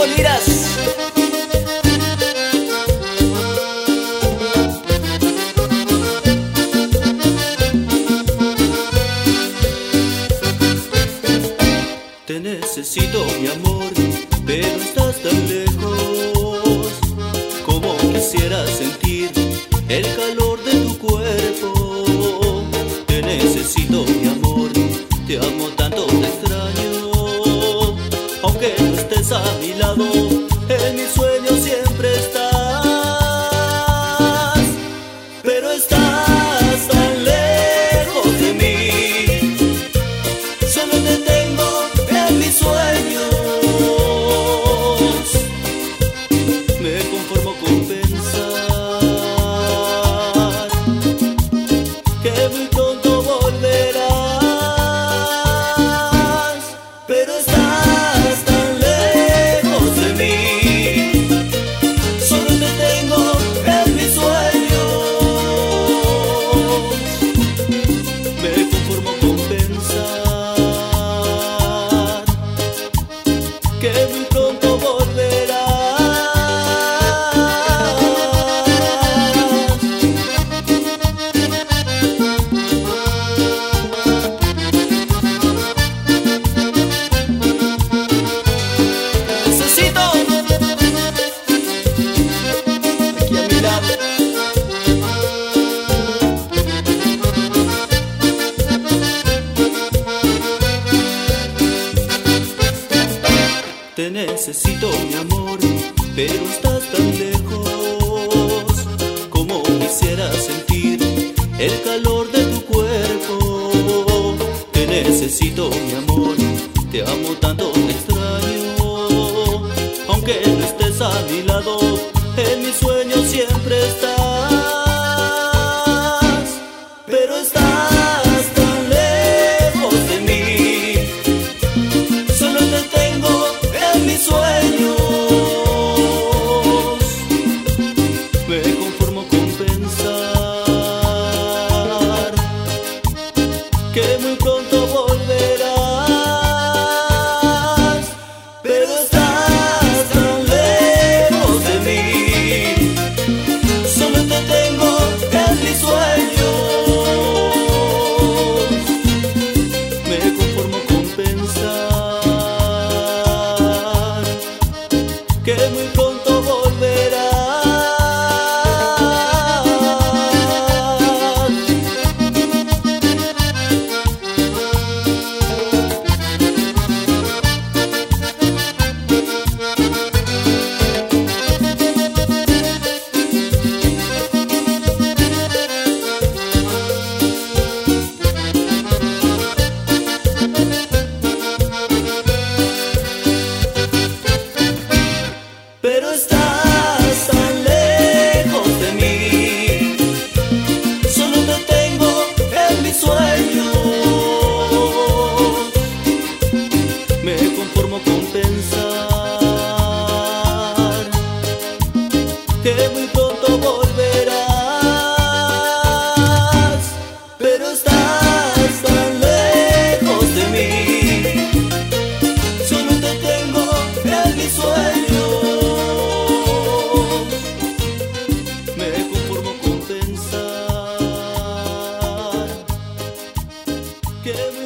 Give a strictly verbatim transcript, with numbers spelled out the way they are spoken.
Hugo Liras. Te necesito, mi amor, pero estás tan lejos. Como quisiera sentir el calor de tu cuerpo. Te necesito, mi amor, te amo tanto, te extraño. Aunque no estés a mi lado, en mis sueños siempre estás. Pero estás tan lejos de mí, solo te tengo en mis sueños. Me conformo con pensar que muy pronto volverás. Pero estás tan lejos de mí, solo te tengo en mis sueños. Me conformo con pensar que muy pronto volverás. Necesito aquí a mi lado. Te necesito, mi amor, pero estás tan lejos. Como quisiera sentir el calor de tu cuerpo. Te necesito, mi amor, te amo tanto, te extraño. Aunque no estés a mi lado, en mis sueños siempre estás. Pero estás tan lejos de mí, solo te tengo en mis sueños. Me conformo con pensar que muy pronto volverás. Pero estás tan lejos de mí, solo te tengo en mis sueños. Me conformo con pensar que muy pronto volverás. Pero estás tan lejos de mí, solo te tengo en mis sueños. Me conformo con pensar que muy pronto volverás. Pero estás tan lejos de mí, solo te tengo en mis sueños. Me conformo con pensar que